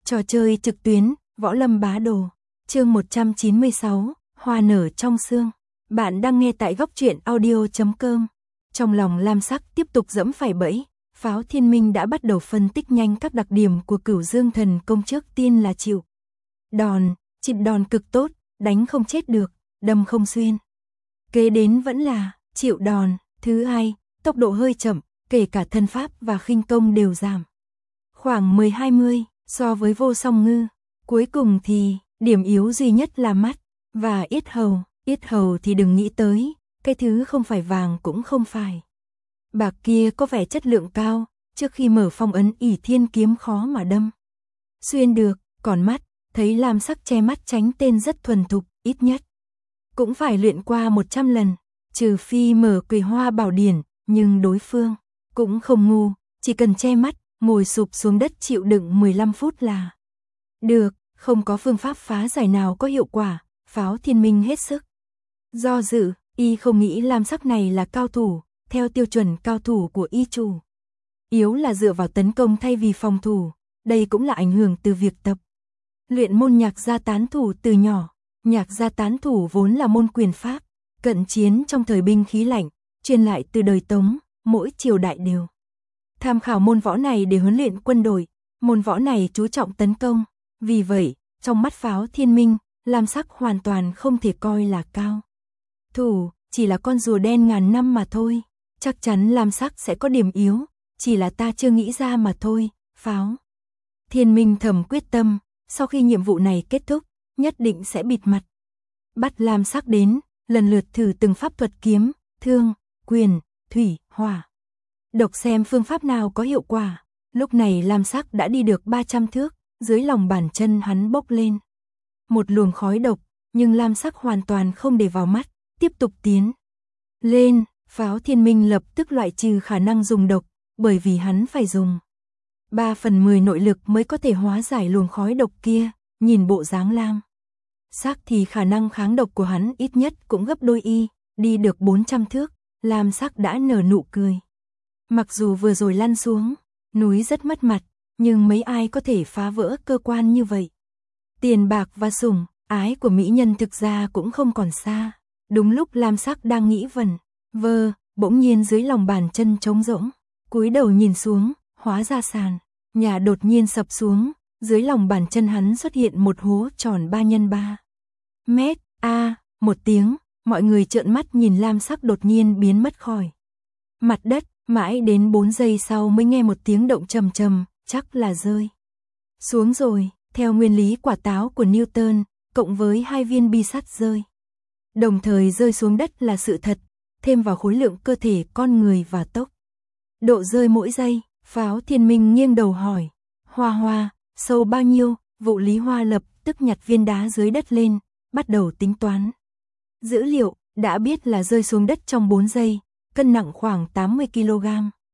Trò chơi trực tuyến, Võ Lâm Bá Đồ. Chương 196, Hoa nở trong sương. Bạn đang nghe tại góc truyện audio.com. Trong lòng Lam Sắc tiếp tục dẫm phải bẫy, Pháo Thiên Minh đã bắt đầu phân tích nhanh các đặc điểm của Cửu Dương Thần Công. Trước tiên là chịu đòn cực tốt, đánh không chết được, đâm không xuyên. Kế đến vẫn là chịu đòn. Thứ hai, tốc độ hơi chậm, kể cả thân pháp và khinh công đều giảm khoảng 10-20 so với Vô Song Ngư. Cuối cùng thì điểm yếu duy nhất là mắt và yết hầu. Yết hầu thì đừng nghĩ tới, cái thứ không phải vàng cũng không phải bạc kia có vẻ chất lượng cao, trước khi mở phong ấn ỷ thiên kiếm khó mà đâm xuyên được. Còn mắt, thấy Lam Sắc che mắt tránh tên rất thuần thục, ít nhất cũng phải luyện qua 100 lần, trừ phi mở Quỳ Hoa Bảo Điển, nhưng đối phương cũng không ngu, chỉ cần che mắt, ngồi sụp xuống đất chịu đựng 15 phút là được, không có phương pháp phá giải nào có hiệu quả. Pháo Thiên Minh hết sức do dự, y không nghĩ Lam Sắc này là cao thủ, theo tiêu chuẩn cao thủ của y chủ yếu là dựa vào tấn công thay vì phòng thủ, đây cũng là ảnh hưởng từ việc tập luyện môn Nhạc Gia Tán Thủ từ nhỏ. Nhạc Gia Tán Thủ vốn là môn quyền pháp cận chiến trong thời binh khí lạnh, truyền lại từ đời Tống, mỗi triều đại đều tham khảo môn võ này để huấn luyện quân đội. Môn võ này chú trọng tấn công, vì vậy, trong mắt Pháo Thiên Minh, Lam Sắc hoàn toàn không thể coi là cao thủ, chỉ là con rùa đen ngàn năm mà thôi. Chắc chắn Lam Sắc sẽ có điểm yếu, chỉ là ta chưa nghĩ ra mà thôi. Pháo Thiên Minh thầm quyết tâm, sau khi nhiệm vụ này kết thúc, nhất định sẽ bịt mặt bắt Lam Sắc đến, lần lượt thử từng pháp thuật kiếm, thương, quyền, thủy, hỏa, độc xem phương pháp nào có hiệu quả. Lúc này Lam Sắc đã đi được 300 thước, dưới lòng bàn chân hắn bốc lên một luồng khói độc, nhưng Lam Sắc hoàn toàn không để vào mắt, tiếp tục tiến lên. Pháo Thiên Minh lập tức loại trừ khả năng dùng độc, bởi vì hắn phải dùng 3/10 nội lực mới có thể hóa giải luồng khói độc kia. Nhìn bộ dáng Lam Sắc thì khả năng kháng độc của hắn ít nhất cũng gấp đôi y. Đi được 400 thước, Lam Sắc đã nở nụ cười. Mặc dù vừa rồi lăn xuống núi rất mất mặt, nhưng mấy ai có thể phá vỡ cơ quan như vậy. Tiền bạc và sủng ái của mỹ nhân thực ra cũng không còn xa. Đúng lúc Lam Sắc đang nghĩ vẩn vơ, bỗng nhiên dưới lòng bàn chân trống rỗng, cúi đầu nhìn xuống, hóa ra sàn nhà đột nhiên sập xuống, dưới lòng bàn chân hắn xuất hiện một hố tròn 3x3 mét. Một tiếng, mọi người trợn mắt nhìn Lam Sắc đột nhiên biến mất khỏi mặt đất, mãi đến 4 giây sau mới nghe một tiếng động trầm trầm, chắc là rơi xuống rồi. Theo nguyên lý quả táo của Newton, cộng với 2 viên bi sắt rơi đồng thời rơi xuống đất là sự thật, thêm vào khối lượng cơ thể con người và tốc độ rơi mỗi giây. Pháo Thiên Minh nghiêng đầu hỏi, Hoa, sâu bao nhiêu? Vụ Lý Hoa lập tức nhặt viên đá dưới đất lên, bắt đầu tính toán dữ liệu, đã biết là rơi xuống đất trong 4 giây, cân nặng khoảng 80 kg.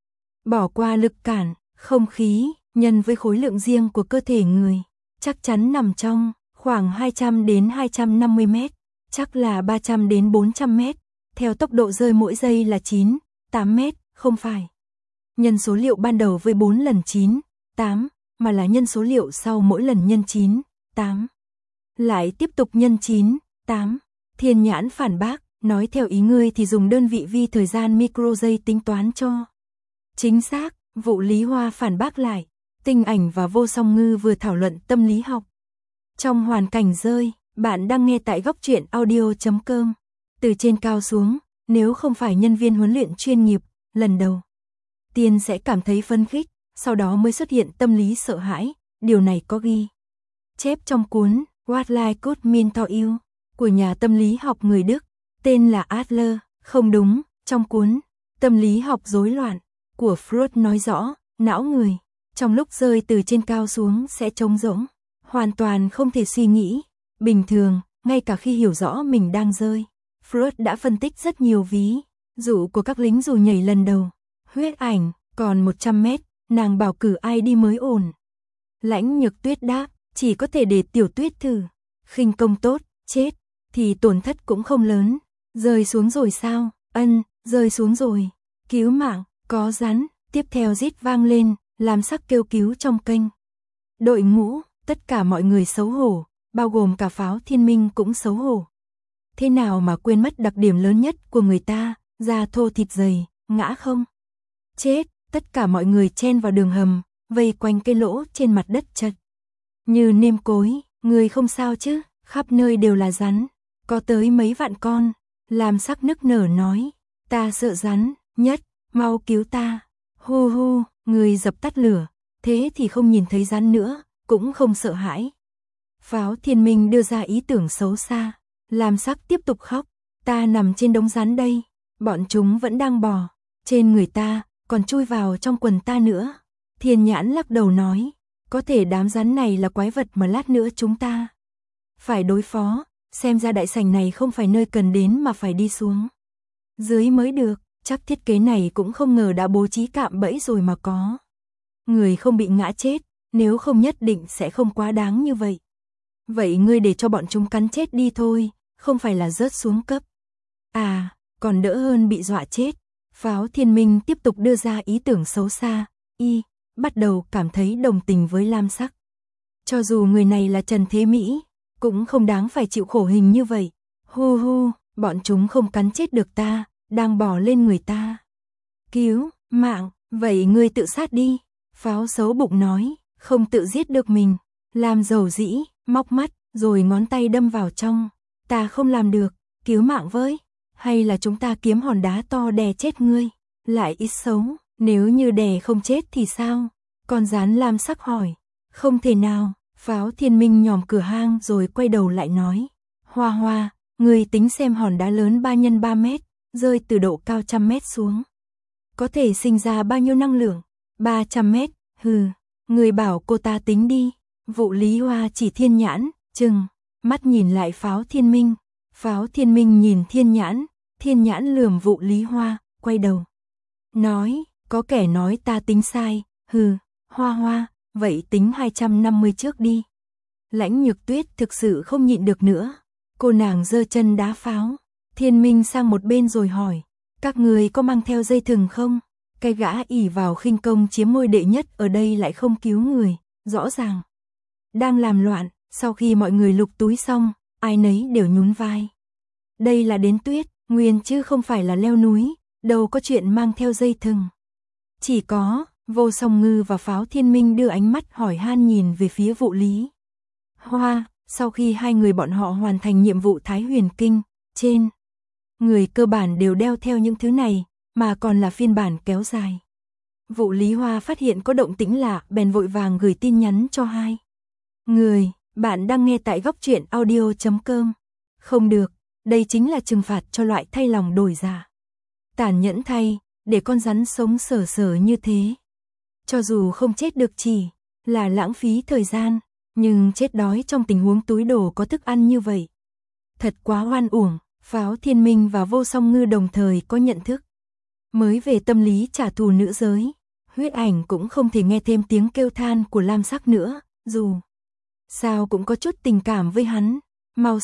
Bỏ qua lực cản, không khí, nhân với khối lượng riêng của cơ thể người, chắc chắn nằm trong khoảng 200 đến 250 mét, chắc là 300 đến 400 mét, theo tốc độ rơi mỗi giây là 9-8 mét, không phải nhân số liệu ban đầu với 4 lần 9-8, mà là nhân số liệu sau mỗi lần nhân 9-8, lại tiếp tục nhân 9-8. Thiên Nhãn phản bác, nói theo ý ngươi thì dùng đơn vị vi thời gian micro giây tính toán cho chính xác. Vụ Lý Hoa phản bác lại, Tinh Ảnh và Vô Song Ngư vừa thảo luận tâm lý học trong hoàn cảnh rơi. Bạn đang nghe tại góc truyện audio.com. Từ trên cao xuống, nếu không phải nhân viên huấn luyện chuyên nghiệp, lần đầu tiên sẽ cảm thấy phấn khích, sau đó mới xuất hiện tâm lý sợ hãi. Điều này có ghi chép trong cuốn What Life Could Mean to You của nhà tâm lý học người Đức, tên là Adler. Không đúng, trong cuốn Tâm lý học rối loạn của Freud nói rõ, não người trong lúc rơi từ trên cao xuống sẽ trống rỗng, hoàn toàn không thể suy nghĩ bình thường, ngay cả khi hiểu rõ mình đang rơi. Freud đã phân tích rất nhiều ví dụ của các lính dù nhảy lần đầu. Huyết Ảnh, còn 100 mét, nàng bảo cử ai đi mới ổn. Lãnh Nhược Tuyết đáp, chỉ có thể để Tiểu Tuyết thử. Khinh công tốt, chết thì tổn thất cũng không lớn. Rơi xuống rồi sao? Ân, rơi xuống rồi. Cứu mạng, có rắn. Tiếp theo rít vang lên, Lam Sắc kêu cứu trong kênh đội ngũ. Tất cả mọi người xấu hổ, bao gồm cả Pháo Thiên Minh cũng xấu hổ. Thế nào mà quên mất đặc điểm lớn nhất của người ta, da thô thịt dày, ngã không? Chết, tất cả mọi người chen vào đường hầm, vây quanh cái lỗ trên mặt đất chật như nêm cối. Người không sao chứ? Khắp nơi đều là rắn, có tới mấy vạn con. Lam Sắc nức nở nói, ta sợ rắn nhất, mau cứu ta. Hu hu, người dập tắt lửa, thế thì không nhìn thấy rắn nữa, cũng không sợ hãi. Pháo Thiên Minh đưa ra ý tưởng xấu xa. Lam Sắc tiếp tục khóc, ta nằm trên đống rắn đây, bọn chúng vẫn đang bò trên người ta, còn chui vào trong quần ta nữa. Thiên Nhãn lắc đầu nói, có thể đám rắn này là quái vật mà lát nữa chúng ta phải đối phó, xem ra đại sảnh này không phải nơi cần đến mà phải đi xuống dưới mới được, chắc thiết kế này cũng không ngờ đã bố trí cạm bẫy rồi mà có. Người không bị ngã chết, nếu không nhất định sẽ không quá đáng như vậy. Vậy ngươi để cho bọn chúng cắn chết đi thôi, không phải là rớt xuống cấp. À, còn đỡ hơn bị dọa chết. Pháo Thiên Minh tiếp tục đưa ra ý tưởng xấu xa, bắt đầu cảm thấy đồng tình với Lam Sắc. Cho dù người này là Trần Thế Mỹ, cũng không đáng phải chịu khổ hình như vậy. Hu hu, bọn chúng không cắn chết được ta, đang bò lên người ta. Cứu, mạng, vậy ngươi tự sát đi. Pháo xấu bụng nói, không tự giết được mình. Lam dầu dĩ, móc mắt, rồi ngón tay đâm vào trong. Ta không làm được, cứu mạng với. Hay là chúng ta kiếm hòn đá to đè chết ngươi, lại ít xấu. Nếu như đè không chết thì sao? Con rắn Lam Sắc hỏi. Không thể nào. Pháo Thiên Minh nhòm cửa hang rồi quay đầu lại nói. Hoa Hoa, ngươi tính xem hòn đá lớn 3 x 3 mét, rơi từ độ cao 100 mét xuống. Có thể sinh ra bao nhiêu năng lượng? 300 mét, hừ. Ngươi bảo cô ta tính đi. Vụ Lý Hoa chỉ Thiên Nhãn, chừng mắt nhìn lại Pháo Thiên Minh. Pháo Thiên Minh nhìn Thiên Nhãn lườm Vụ Lý Hoa, quay đầu. Nói, có kẻ nói ta tính sai, hừ, Hoa Hoa, vậy tính 250 trước đi. Lãnh Nhược Tuyết thực sự không nhịn được nữa. Cô nàng giơ chân đá Pháo Thiên Minh sang một bên rồi hỏi, các người có mang theo dây thừng không? Cái gã ỷ vào khinh công chiếm ngôi đệ nhất ở đây lại không cứu người, rõ ràng đang làm loạn. Sau khi mọi người lục túi xong, ai nấy đều nhún vai. Đây là đến Tuyết Nguyên chứ không phải là leo núi, đâu có chuyện mang theo dây thừng. Chỉ có Vô Song Ngư và Pháo Thiên Minh đưa ánh mắt hỏi han nhìn về phía Vụ Lý Hoa. Sau khi hai người bọn họ hoàn thành nhiệm vụ Thái Huyền Kinh, trên người cơ bản đều đeo theo những thứ này, mà còn là phiên bản kéo dài. Vụ Lý Hoa phát hiện có động tĩnh lạ, bèn vội vàng gửi tin nhắn cho hai người. Bạn đang nghe tại góc truyện audio.com. Không được, đây chính là trừng phạt cho loại thay lòng đổi dạ. Tàn nhẫn thay, để con rắn sống sờ sờ như thế. Cho dù không chết được chỉ là lãng phí thời gian, nhưng chết đói trong tình huống túi đồ có thức ăn như vậy. Thật quá oan uổng. Pháo Thiên Minh và Vô Song Ngư đồng thời có nhận thức mới về tâm lý trả thù nữ giới. Huyết Ảnh cũng không thể nghe thêm tiếng kêu than của Lam Sắc nữa, dù sao cũng có chút tình cảm với hắn. Mau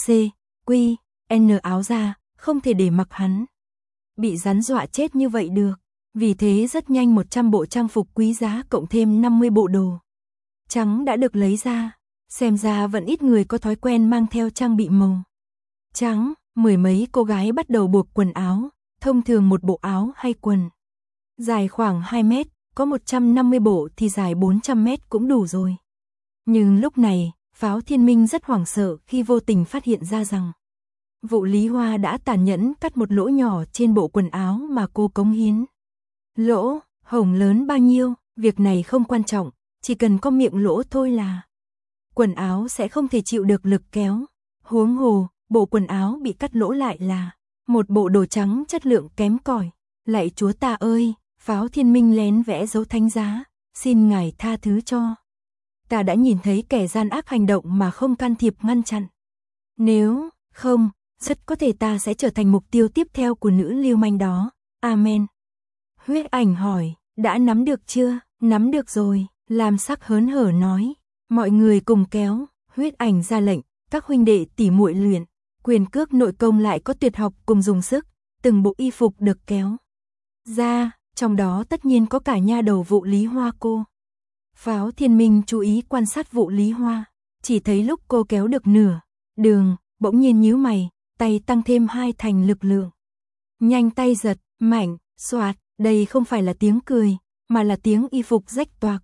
N áo ra, không thể để mặc hắn bị rắn dọa chết như vậy được. Vì thế rất nhanh 100 bộ trang phục quý giá cộng thêm 50 bộ đồ trắng đã được lấy ra. Xem ra vẫn ít người có thói quen mang theo trang bị màu trắng. Mười mấy cô gái bắt đầu buộc quần áo. Thông thường một bộ áo hay quần dài khoảng 2 mét, có 150 bộ thì dài 400 mét cũng đủ rồi. Nhưng lúc này, Pháo Thiên Minh rất hoảng sợ khi vô tình phát hiện ra rằng Vụ Lý Hoa đã tàn nhẫn cắt một lỗ nhỏ trên bộ quần áo mà cô cống hiến. Lỗ hổng lớn bao nhiêu, việc này không quan trọng, chỉ cần có miệng lỗ thôi là quần áo sẽ không thể chịu được lực kéo. Huống hồ, bộ quần áo bị cắt lỗ lại là một bộ đồ trắng chất lượng kém cỏi. Lạy Chúa ta ơi, Pháo Thiên Minh lén vẽ dấu thánh giá, xin ngài tha thứ cho. Ta đã nhìn thấy kẻ gian ác hành động mà không can thiệp ngăn chặn. Nếu không, rất có thể ta sẽ trở thành mục tiêu tiếp theo của nữ lưu manh đó. Amen. Huyết Ảnh hỏi, đã nắm được chưa? Nắm được rồi, Lam Sắc hớn hở nói. Mọi người cùng kéo. Huyết Ảnh ra lệnh, các huynh đệ tỉ muội luyện quyền cước nội công lại có tuyệt học cùng dùng sức. Từng bộ y phục được kéo ra, trong đó tất nhiên có cả nha đầu Vụ Lý Hoa cô. Pháo Thiên Minh chú ý quan sát Vụ Lý Hoa. Chỉ thấy lúc cô kéo được nửa đường, bỗng nhiên nhíu mày, tay tăng thêm 2 thành lực lượng. Nhanh tay giật, mạnh, xoạt, đây không phải là tiếng cười, mà là tiếng y phục rách toạc.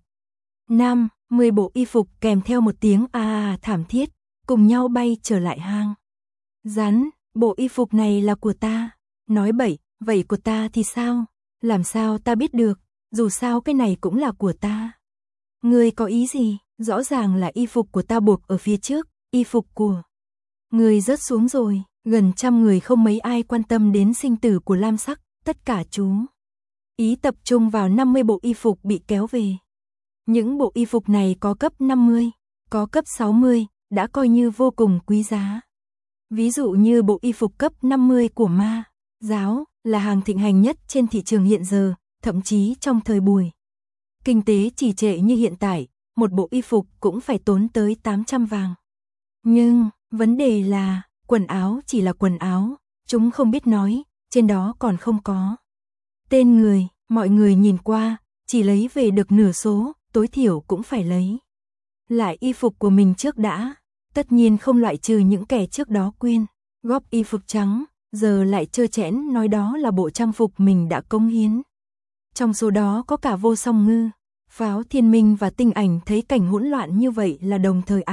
10 bộ y phục kèm theo một tiếng thảm thiết, cùng nhau bay trở lại hang. Rắn, bộ y phục này là của ta. Nói bậy, vậy của ta thì sao? Làm sao ta biết được, dù sao cái này cũng là của ta. Ngươi có ý gì? Rõ ràng là y phục của ta buộc ở phía trước, y phục của ngươi rớt xuống rồi. Gần 100 người không mấy ai quan tâm đến sinh tử của Lam Sắc, tất cả chú ý tập trung vào 50 bộ y phục bị kéo về. Những bộ y phục này có cấp 50, có cấp 60, đã coi như vô cùng quý giá. Ví dụ như bộ y phục cấp 50 của Ma giáo, là hàng thịnh hành nhất trên thị trường hiện giờ, thậm chí trong thời buổi kinh tế trì trệ như hiện tại, một bộ y phục cũng phải tốn tới 800 vàng. Nhưng, vấn đề là, quần áo chỉ là quần áo, chúng không biết nói, trên đó còn không có tên người, mọi người nhìn qua, chỉ lấy về được nửa số, tối thiểu cũng phải lấy lại y phục của mình trước đã. Tất nhiên không loại trừ những kẻ trước đó quyên góp y phục trắng, giờ lại trơ trẽn nói đó là bộ trang phục mình đã cống hiến. Trong số đó có cả Vô Song Ngư, Pháo Thiên Minh và Tinh Ảnh thấy cảnh hỗn loạn như vậy là đồng thời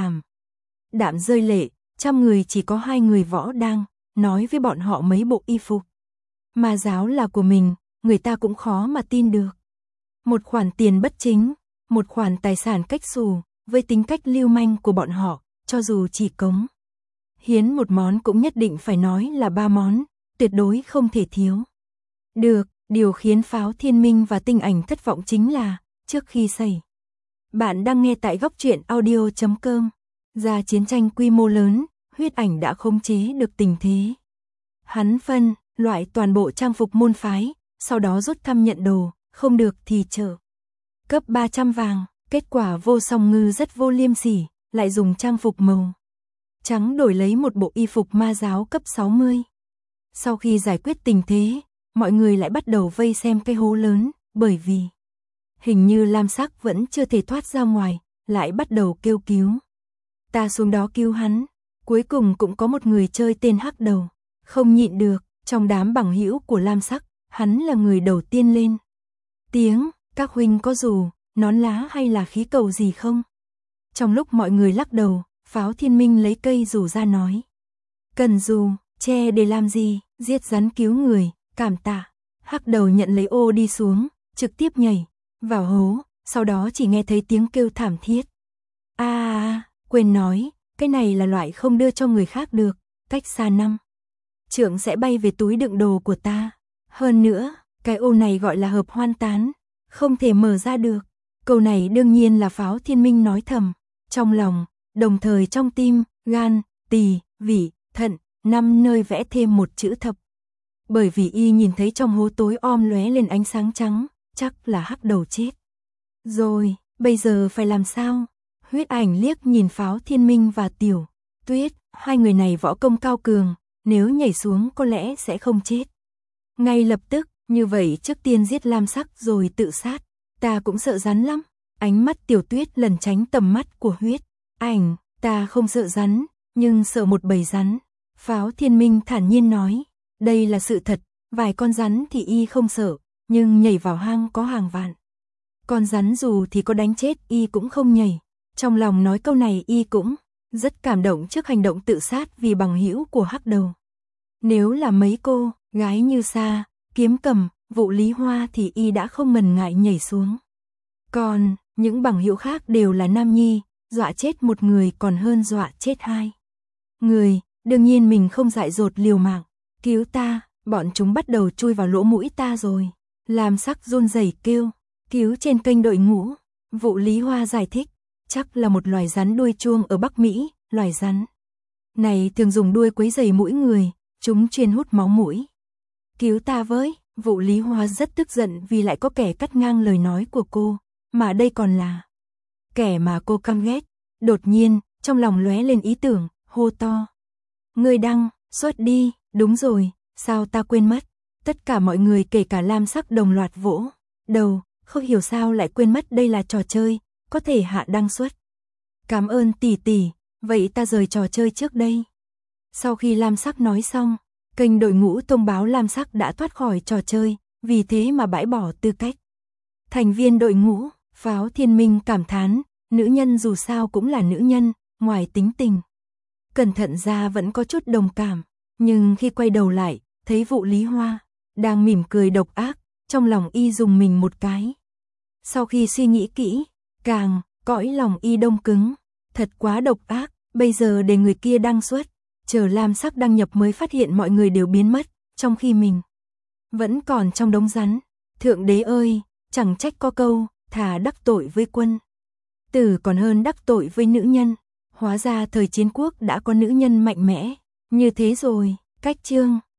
đạm rơi lệ. 100 người chỉ có 2 người võ đang nói với bọn họ mấy bộ y phục Ma giáo là của mình, người ta cũng khó mà tin được. Một khoản tiền bất chính, một khoản tài sản cách xù, với tính cách lưu manh của bọn họ, cho dù chỉ cống hiến một món cũng nhất định phải nói là 3 món, tuyệt đối không thể thiếu. Được, điều khiến Pháo Thiên Minh và Tinh Ảnh thất vọng chính là, trước khi xảy bạn đang nghe tại góc truyện audio.com, ra chiến tranh quy mô lớn, Huyết Ảnh đã khống chế được tình thế. Hắn phân loại toàn bộ trang phục môn phái, sau đó rút thăm nhận đồ, không được thì trợ cấp 300 vàng. Kết quả Vô Song Ngư rất vô liêm sỉ, lại dùng trang phục màu trắng đổi lấy một bộ y phục Ma giáo cấp 60. Sau khi giải quyết tình thế, mọi người lại bắt đầu vây xem cái hố lớn, bởi vì hình như Lam Sắc vẫn chưa thể thoát ra ngoài, lại bắt đầu kêu cứu. Ta xuống đó cứu hắn. Cuối cùng cũng có một người chơi tên Hắc Đầu, không nhịn được, trong đám bằng hữu của Lam Sắc, hắn là người đầu tiên lên tiếng. Các huynh có dù, nón lá hay là khí cầu gì không? Trong lúc mọi người lắc đầu, Pháo Thiên Minh lấy cây dù ra nói. Cần dù, che để làm gì, giết rắn cứu người, cảm tạ. Hắc Đầu nhận lấy ô đi xuống, trực tiếp nhảy vào hố, sau đó chỉ nghe thấy tiếng kêu thảm thiết. Quên nói, cái này là loại không đưa cho người khác được, cách xa 5 trượng sẽ bay về túi đựng đồ của ta. Hơn nữa, cái ô này gọi là hợp hoan tán, không thể mở ra được. Câu này đương nhiên là Pháo Thiên Minh nói thầm trong lòng, đồng thời trong tim, gan, tỳ, vị, thận, 5 nơi vẽ thêm một chữ thập. Bởi vì y nhìn thấy trong hố tối om lóe lên ánh sáng trắng, chắc là Hắc Đầu chết rồi, bây giờ phải làm sao? Huyết Ảnh liếc nhìn Pháo Thiên Minh và Tiểu Tuyết, 2 người này võ công cao cường, nếu nhảy xuống có lẽ sẽ không chết ngay lập tức, như vậy trước tiên giết Lam Sắc rồi tự sát. Ta cũng sợ rắn lắm. Ánh mắt Tiểu Tuyết lần tránh tầm mắt của Huyết Ảnh. Ta không sợ rắn, nhưng sợ một bầy rắn. Pháo Thiên Minh thản nhiên nói, đây là sự thật, vài con rắn thì y không sợ, nhưng nhảy vào hang có hàng vạn con rắn dù thì có đánh chết y cũng không nhảy. Trong lòng nói câu này y cũng rất cảm động trước hành động tự sát vì bằng hữu của Hắc Đầu. Nếu là mấy cô gái như Sa, Kiếm Cầm, Vụ Lý Hoa thì y đã không ngần ngại nhảy xuống. Còn những bằng hữu khác đều là nam nhi, dọa chết một người còn hơn dọa chết 2 người. Đương nhiên mình không dại dột liều mạng. Cứu ta, bọn chúng bắt đầu chui vào lỗ mũi ta rồi. Lam Sắc run rẩy kêu, cứu trên kênh đội ngũ. Vụ Lý Hoa giải thích, chắc là một loài rắn đuôi chuông ở Bắc Mỹ. Loài rắn này thường dùng đuôi quấy rầy mũi người, chúng chuyên hút máu mũi. Cứu ta với. Vụ Lý Hoa rất tức giận vì lại có kẻ cắt ngang lời nói của cô, mà đây còn là kẻ mà cô căm ghét. Đột nhiên, trong lòng lóe lên ý tưởng, hô to. Ngươi Đăng, xuất đi. Đúng rồi, sao ta quên mất. Tất cả mọi người kể cả Lam Sắc đồng loạt vỗ đầu, không hiểu sao lại quên mất đây là trò chơi, có thể hạ Đăng xuất. Cảm ơn tỷ tỷ, vậy ta rời trò chơi trước đây. Sau khi Lam Sắc nói xong, kênh đội ngũ thông báo Lam Sắc đã thoát khỏi trò chơi, vì thế mà bãi bỏ tư cách. Thành viên đội ngũ, Pháo Thiên Minh cảm thán, nữ nhân dù sao cũng là nữ nhân, ngoài tính tình. Cẩn thận ra vẫn có chút đồng cảm, nhưng khi quay đầu lại, thấy Vụ Lý Hoa đang mỉm cười độc ác, trong lòng y dùng mình một cái. Sau khi suy nghĩ kỹ, càng cõi lòng y đông cứng, thật quá độc ác, bây giờ để người kia đăng xuất, chờ Lam Sắc đăng nhập mới phát hiện mọi người đều biến mất, trong khi mình vẫn còn trong đống rắn. Thượng đế ơi, chẳng trách có câu, thà đắc tội với quân tử còn hơn đắc tội với nữ nhân. Hóa ra thời chiến quốc đã có nữ nhân mạnh mẽ như thế rồi. Cách chương